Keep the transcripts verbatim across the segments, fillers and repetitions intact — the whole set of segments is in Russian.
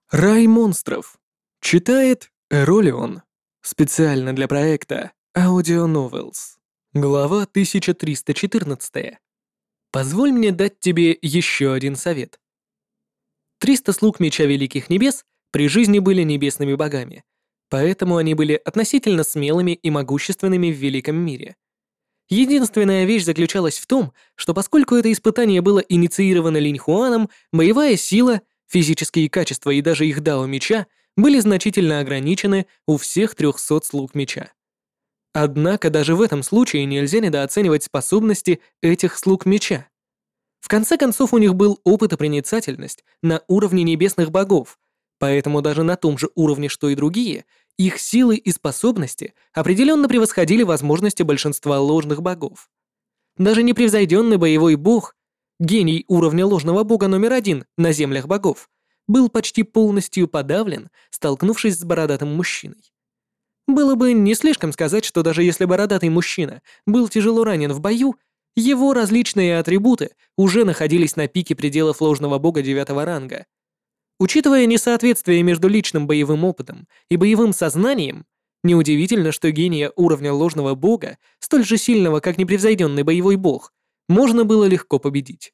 Рай монстров. Читает Эролион. Специально для проекта Audio Novels. Глава тысяча триста четырнадцать. Позволь мне дать тебе еще один совет. Триста слуг Меча Великих Небес при жизни были небесными богами, поэтому они были относительно смелыми и могущественными в Великом мире. Единственная вещь заключалась в том, что поскольку это испытание было инициировано Линь Хуаном, боевая сила, физические качества и даже их дао меча были значительно ограничены у всех трехсот слуг меча. Однако даже в этом случае нельзя недооценивать способности этих слуг меча. В конце концов, у них был опыт и проницательность на уровне небесных богов, поэтому даже на том же уровне, что и другие, их силы и способности определенно превосходили возможности большинства ложных богов. Даже непревзойденный боевой бог, гений уровня ложного бога номер один на землях богов, был почти полностью подавлен, столкнувшись с бородатым мужчиной. Было бы не слишком сказать, что даже если бородатый мужчина был тяжело ранен в бою, его различные атрибуты уже находились на пике пределов ложного бога девятого ранга. Учитывая несоответствие между личным боевым опытом и боевым сознанием, неудивительно, что гения уровня ложного бога, столь же сильного, как непревзойденный боевой бог, можно было легко победить.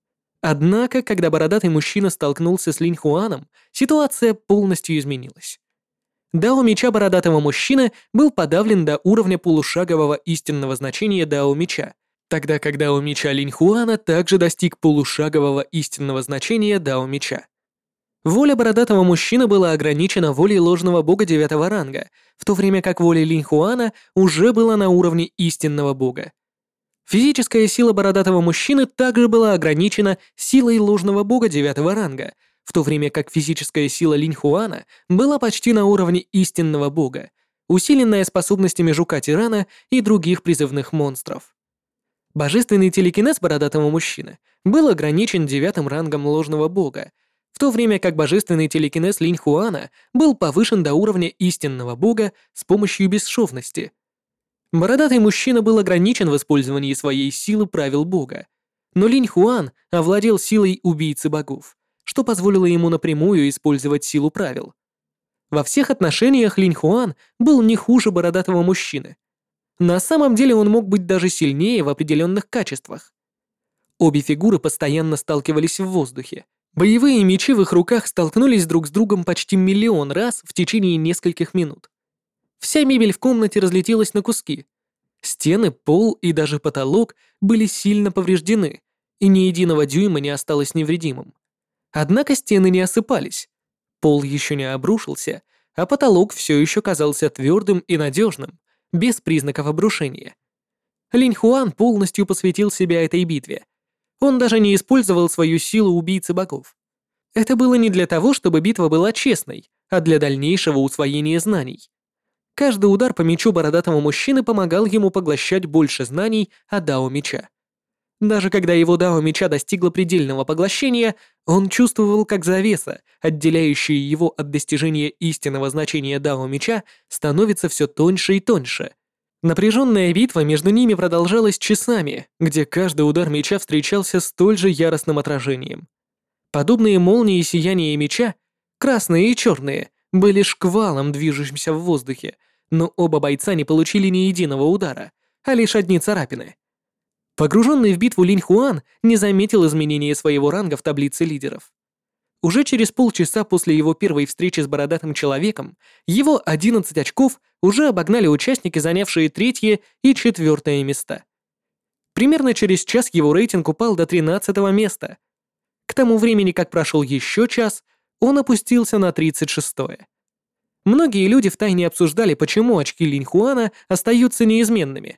Однако, когда бородатый мужчина столкнулся с Линь Хуаном, ситуация полностью изменилась. Дао меча бородатого мужчины был подавлен до уровня полушагового истинного значения дао меча, тогда как дао меча Линь Хуана также достиг полушагового истинного значения дао меча. Воля бородатого мужчины была ограничена волей ложного бога девятого ранга, в то время как воля Линь Хуана уже была на уровне истинного бога. Физическая сила бородатого мужчины также была ограничена силой ложного бога девятого ранга, в то время как физическая сила Линь Хуана была почти на уровне истинного бога, усиленная способностями жука-тирана и других призывных монстров. Божественный телекинез бородатого мужчины был ограничен девятым рангом ложного бога, в то время как божественный телекинез Линь Хуана был повышен до уровня истинного бога с помощью бесшовности. Бородатый мужчина был ограничен в использовании своей силы правил бога, но Линь Хуан овладел силой убийцы богов, что позволило ему напрямую использовать силу правил. Во всех отношениях Линь Хуан был не хуже бородатого мужчины. На самом деле он мог быть даже сильнее в определенных качествах. Обе фигуры постоянно сталкивались в воздухе. Боевые мечи в их руках столкнулись друг с другом почти миллион раз в течение нескольких минут. Вся мебель в комнате разлетелась на куски. Стены, пол и даже потолок были сильно повреждены, и ни единого дюйма не осталось невредимым. Однако стены не осыпались. Пол еще не обрушился, а потолок все еще казался твердым и надежным, без признаков обрушения. Линь Хуан полностью посвятил себя этой битве. Он даже не использовал свою силу убийцы богов. Это было не для того, чтобы битва была честной, а для дальнейшего усвоения знаний. Каждый удар по мечу бородатого мужчины помогал ему поглощать больше знаний о дао меча. Даже когда его дао меча достигло предельного поглощения, он чувствовал, как завеса, отделяющая его от достижения истинного значения дао меча, становится все тоньше и тоньше. Напряженная битва между ними продолжалась часами, где каждый удар меча встречался столь же яростным отражением. Подобные молнии и сияния меча, красные и черные, были шквалом, движущимся в воздухе, но оба бойца не получили ни единого удара, а лишь одни царапины. Погруженный в битву Линь Хуан не заметил изменения своего ранга в таблице лидеров. Уже через полчаса после его первой встречи с бородатым человеком его одиннадцать очков уже обогнали участники, занявшие третье и четвертое места. Примерно через час его рейтинг упал до тринадцатого места. К тому времени, как прошел еще час, он опустился на тридцать шестое. Многие люди втайне обсуждали, почему очки Линь Хуана остаются неизменными.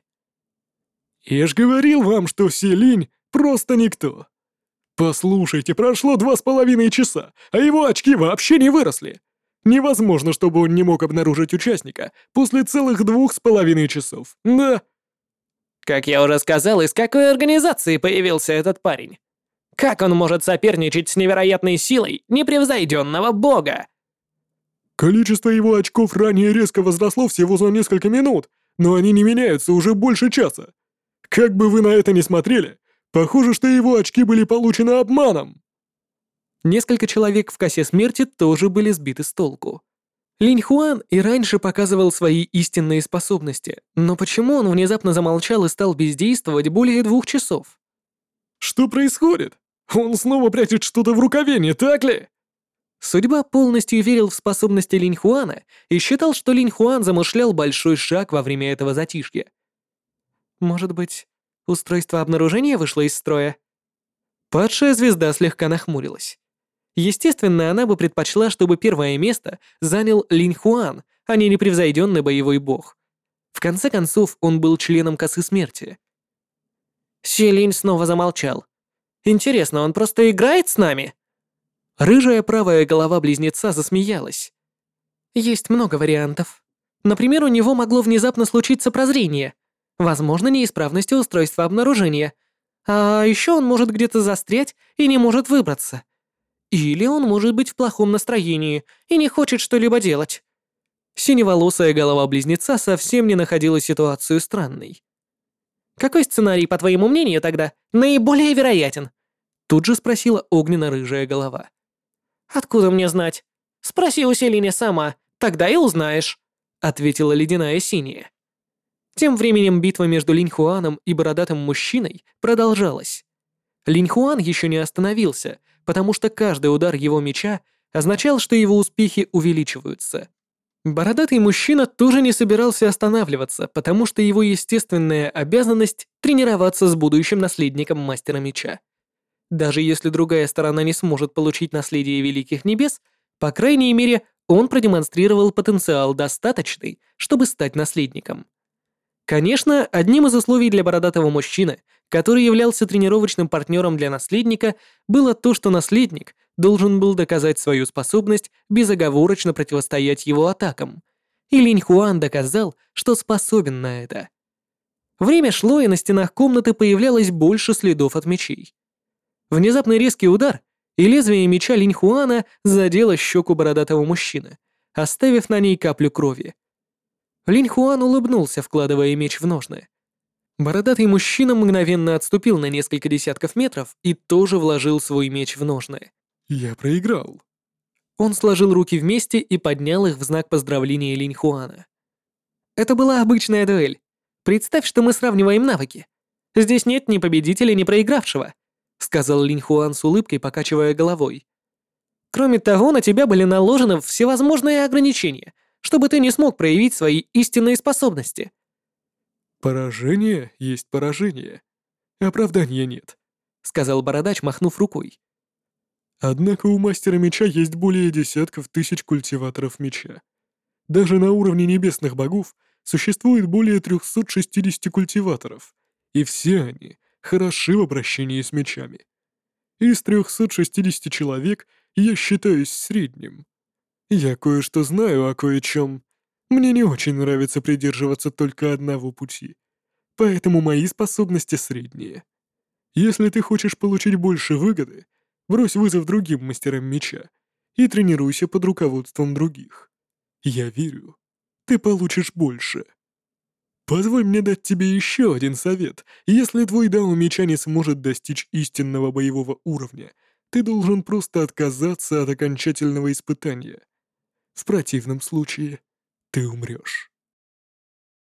«Я ж говорил вам, что все Линь просто никто. Послушайте, прошло два с половиной часа, а его очки вообще не выросли. Невозможно, чтобы он не мог обнаружить участника после целых двух с половиной часов, да?» Как я уже сказал, из какой организации появился этот парень? Как он может соперничать с невероятной силой непревзойденного бога? Количество его очков ранее резко возросло всего за несколько минут, но они не меняются уже больше часа. Как бы вы на это ни смотрели, похоже, что его очки были получены обманом. Несколько человек в косе смерти тоже были сбиты с толку. Линь Хуан и раньше показывал свои истинные способности, но почему он внезапно замолчал и стал бездействовать более двух часов? Что происходит? Он снова прячет что-то в рукаве, не так ли? Судьба полностью верил в способности Линь Хуана и считал, что Линь Хуан замышлял большой шаг во время этого затишья. Может быть, устройство обнаружения вышло из строя? Падшая звезда слегка нахмурилась. Естественно, она бы предпочла, чтобы первое место занял Линь Хуан, а не непревзойденный боевой бог. В конце концов, он был членом косы смерти. Си Линь снова замолчал. Интересно, он просто играет с нами? Рыжая правая голова близнеца засмеялась. Есть много вариантов. Например, у него могло внезапно случиться прозрение. Возможно, неисправность устройства обнаружения. А еще он может где-то застрять и не может выбраться. Или он может быть в плохом настроении и не хочет что-либо делать. Синеволосая голова близнеца совсем не находила ситуацию странной. «Какой сценарий, по твоему мнению, тогда наиболее вероятен?» Тут же спросила огненно-рыжая голова. «Откуда мне знать? Спроси у Селине сама, тогда и узнаешь», ответила ледяная синяя. Тем временем битва между Линь Хуаном и бородатым мужчиной продолжалась. Линь Хуан еще не остановился, потому что каждый удар его меча означал, что его успехи увеличиваются. Бородатый мужчина тоже не собирался останавливаться, потому что его естественная обязанность — тренироваться с будущим наследником Мастера Меча. Даже если другая сторона не сможет получить наследие Великих Небес, по крайней мере, он продемонстрировал потенциал достаточный, чтобы стать наследником. Конечно, одним из условий для бородатого мужчины, который являлся тренировочным партнером для наследника, было то, что наследник должен был доказать свою способность безоговорочно противостоять его атакам. И Линь Хуан доказал, что способен на это. Время шло, и на стенах комнаты появлялось больше следов от мечей. Внезапный резкий удар, и лезвие меча Линь Хуана задело щеку бородатого мужчины, оставив на ней каплю крови. Линь Хуан улыбнулся, вкладывая меч в ножны. Бородатый мужчина мгновенно отступил на несколько десятков метров и тоже вложил свой меч в ножны. Я проиграл. Он сложил руки вместе и поднял их в знак поздравления Линь Хуана. Это была обычная дуэль. Представь, что мы сравниваем навыки. Здесь нет ни победителя, ни проигравшего, сказал Линь Хуан с улыбкой, покачивая головой. Кроме того, на тебя были наложены всевозможные ограничения, чтобы ты не смог проявить свои истинные способности. Поражение есть поражение. Оправдания нет, сказал бородач, махнув рукой. Однако у мастера меча есть более десятков тысяч культиваторов меча. Даже на уровне небесных богов существует более трёхсот шестидесяти культиваторов, и все они хороши в обращении с мечами. Из трёхсот шестидесяти человек я считаюсь средним. Я кое-что знаю о кое-чем. Мне не очень нравится придерживаться только одного пути, поэтому мои способности средние. Если ты хочешь получить больше выгоды, брось вызов другим мастерам меча и тренируйся под руководством других. Я верю, ты получишь больше. Позволь мне дать тебе еще один совет. Если твой дао меча не сможет достичь истинного боевого уровня, ты должен просто отказаться от окончательного испытания. В противном случае ты умрешь.